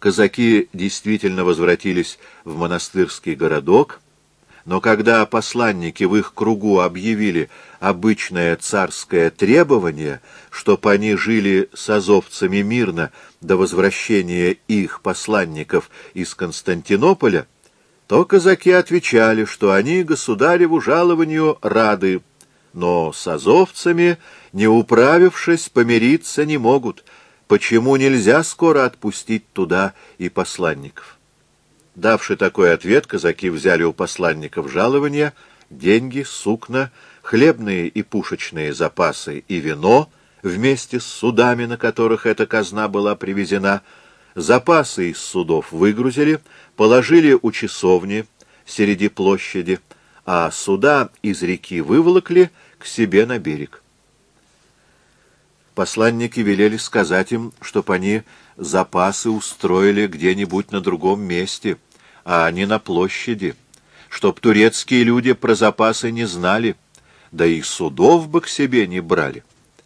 казаки действительно возвратились в монастырский городок, но когда посланники в их кругу объявили обычное царское требование, чтоб они жили с азовцами мирно до возвращения их посланников из Константинополя, то казаки отвечали, что они государеву жалованию рады, но с азовцами, не управившись, помириться не могут, почему нельзя скоро отпустить туда и посланников. Давши такой ответ, казаки взяли у посланников жалования, деньги, сукна, хлебные и пушечные запасы и вино вместе с судами, на которых эта казна была привезена. Запасы из судов выгрузили, положили у часовни среди площади, а суда из реки выволокли к себе на берег. Посланники велели сказать им, чтоб они запасы устроили где-нибудь на другом месте, а не на площади, чтоб турецкие люди про запасы не знали, да и судов бы к себе не брали.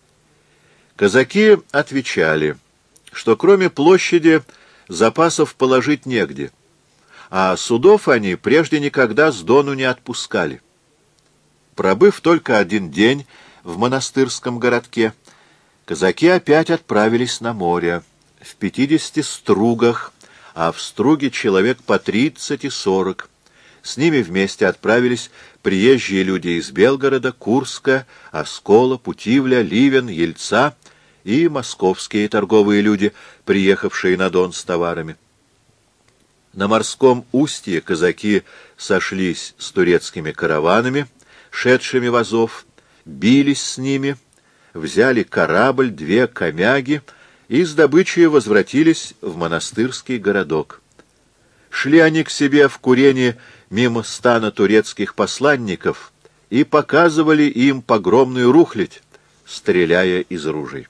Казаки отвечали, что кроме площади запасов положить негде, а судов они прежде никогда с Дону не отпускали. Пробыв только один день в монастырском городке, казаки опять отправились на море, в 50 стругах, а в струге человек по 30 и 40. С ними вместе отправились приезжие люди из Белгорода, Курска, Оскола, Путивля, Ливен, Ельца и московские торговые люди, приехавшие на Дон с товарами. На морском устье казаки сошлись с турецкими караванами, шедшими в Азов, бились с ними, взяли корабль, 2 комяги и с добычей возвратились в монастырский городок. Шли они к себе в Курене мимо стана турецких посланников и показывали им погромную рухлядь, стреляя из ружей.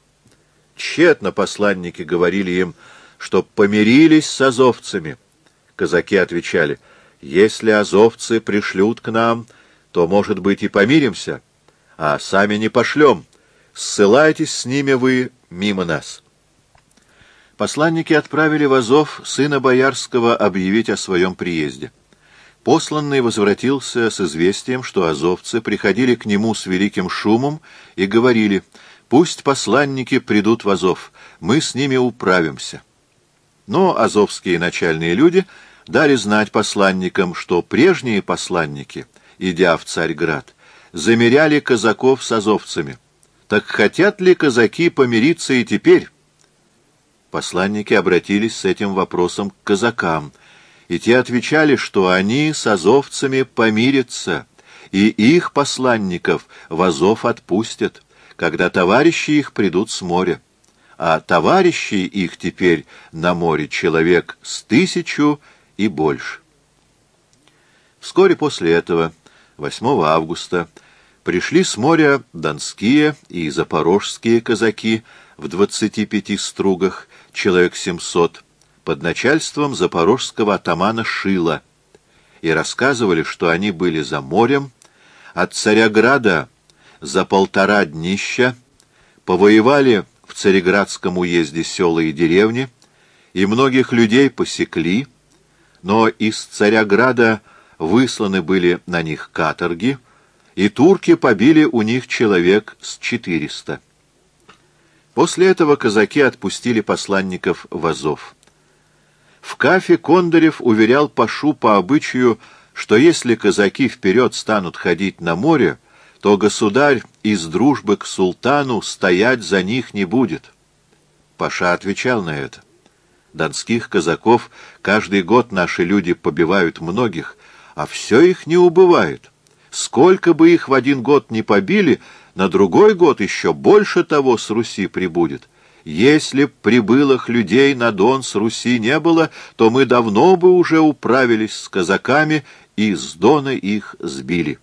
Тщетно посланники говорили им, чтоб помирились с азовцами. Казаки отвечали: если азовцы пришлют к нам, то, может быть, и помиримся, а сами не пошлем. Ссылайтесь с ними вы мимо нас. Посланники отправили в Азов сына боярского объявить о своем приезде. Посланный возвратился с известием, что азовцы приходили к нему с великим шумом и говорили: пусть посланники придут в Азов, мы с ними управимся. Но азовские начальные люди дали знать посланникам, что прежние посланники, идя в Царьград, замеряли казаков с азовцами. Так хотят ли казаки помириться и теперь? Посланники обратились с этим вопросом к казакам, и те отвечали, что они с азовцами помирятся, и их посланников в Азов отпустят, когда товарищи их придут с моря. А товарищи их теперь на море человек с 1000 и больше. Вскоре после этого, 8 августа, пришли с моря донские и запорожские казаки в 25 стругах, человек 700, под начальством запорожского атамана Шила, и рассказывали, что они были за морем, от Царяграда за 1,5 днища, повоевали в Цареградском уезде села и деревни, и многих людей посекли, но из Царяграда высланы были на них каторги, и турки побили у них человек с 400. После этого казаки отпустили посланников в Азов. В Кафе Кондарев уверял пашу по обычаю, что если казаки вперед станут ходить на море, то государь из дружбы к султану стоять за них не будет. Паша отвечал на это: донских казаков каждый год наши люди побивают многих, а все их не убывает. Сколько бы их в один год не побили, на другой год еще больше того с Руси прибудет. Если б прибылых людей на Дон с Руси не было, то мы давно бы уже управились с казаками и с Дона их сбили.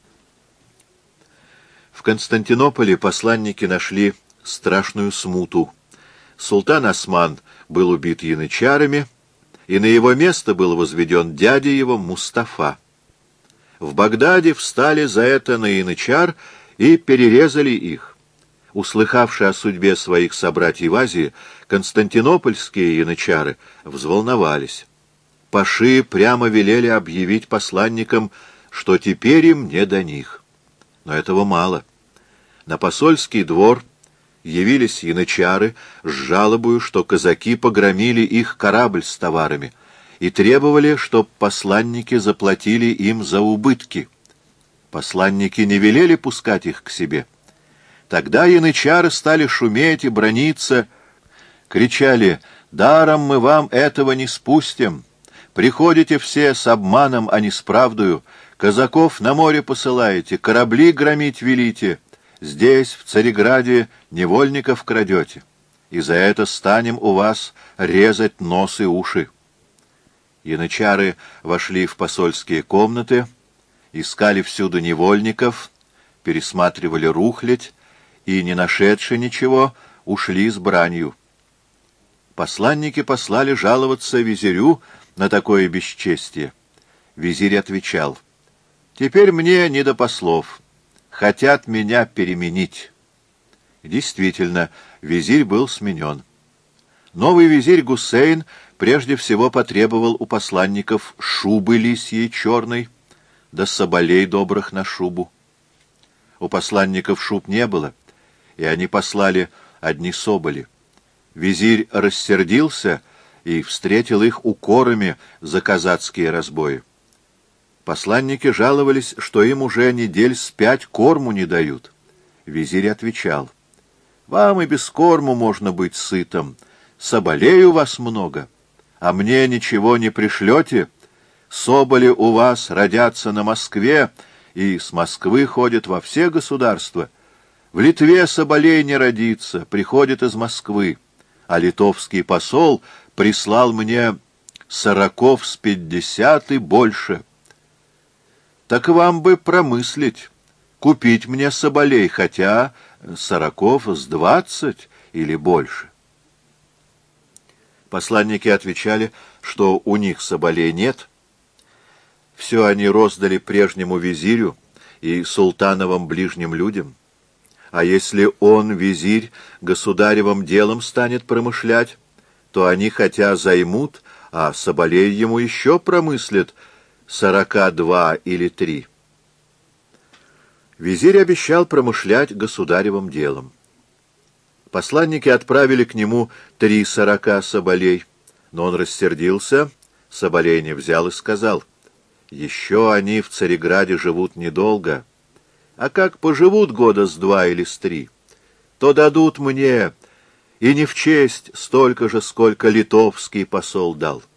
В Константинополе посланники нашли страшную смуту. Султан Осман был убит янычарами, и на его место был возведен дядя его Мустафа. В Багдаде встали за это на янычар и перерезали их. Услыхавши о судьбе своих собратьев в Азии, константинопольские янычары взволновались. Паши прямо велели объявить посланникам, что теперь им не до них. Но этого мало. На посольский двор явились янычары с жалобою, что казаки погромили их корабль с товарами, и требовали, чтоб посланники заплатили им за убытки. Посланники не велели пускать их к себе. Тогда янычары стали шуметь и браниться, кричали: «Даром мы вам этого не спустим! Приходите все с обманом, а не с правдою, казаков на море посылаете, корабли громить велите, здесь, в Цареграде, невольников крадете, и за это станем у вас резать нос и уши». Янычары вошли в посольские комнаты, искали всюду невольников, пересматривали рухлядь, и, не нашедши ничего, ушли с бранью. Посланники послали жаловаться визирю на такое бесчестие. Визирь отвечал: «Теперь мне не до послов, хотят меня переменить». Действительно, визирь был сменен. Новый визирь Гусейн прежде всего потребовал у посланников шубы лисьей черной, да соболей добрых на шубу. У посланников шуб не было, и они послали одни соболи. Визирь рассердился и встретил их укорами за казацкие разбои. Посланники жаловались, что им уже недель с 5 корму не дают. Визирь отвечал: «Вам и без корму можно быть сытым, соболей у вас много, а мне ничего не пришлете. Соболи у вас родятся на Москве и с Москвы ходят во все государства. В Литве соболей не родится, приходит из Москвы, а литовский посол прислал мне 40 с 50 и больше. Так вам бы промыслить, купить мне соболей, хотя 40 с 20 или больше». Посланники отвечали, что у них соболей нет. Все они роздали прежнему визирю и султановым ближним людям. А если он, визирь, государевым делом станет промышлять, то они хотя займут, а соболей ему еще промыслят 42 или 3. Визирь обещал промышлять государевым делом. Посланники отправили к нему 40 соболей, но он рассердился, соболей не взял и сказал: «Еще они в Цареграде живут недолго, а как поживут года с 2 или с 3, то дадут мне и не в честь столько же, сколько литовский посол дал».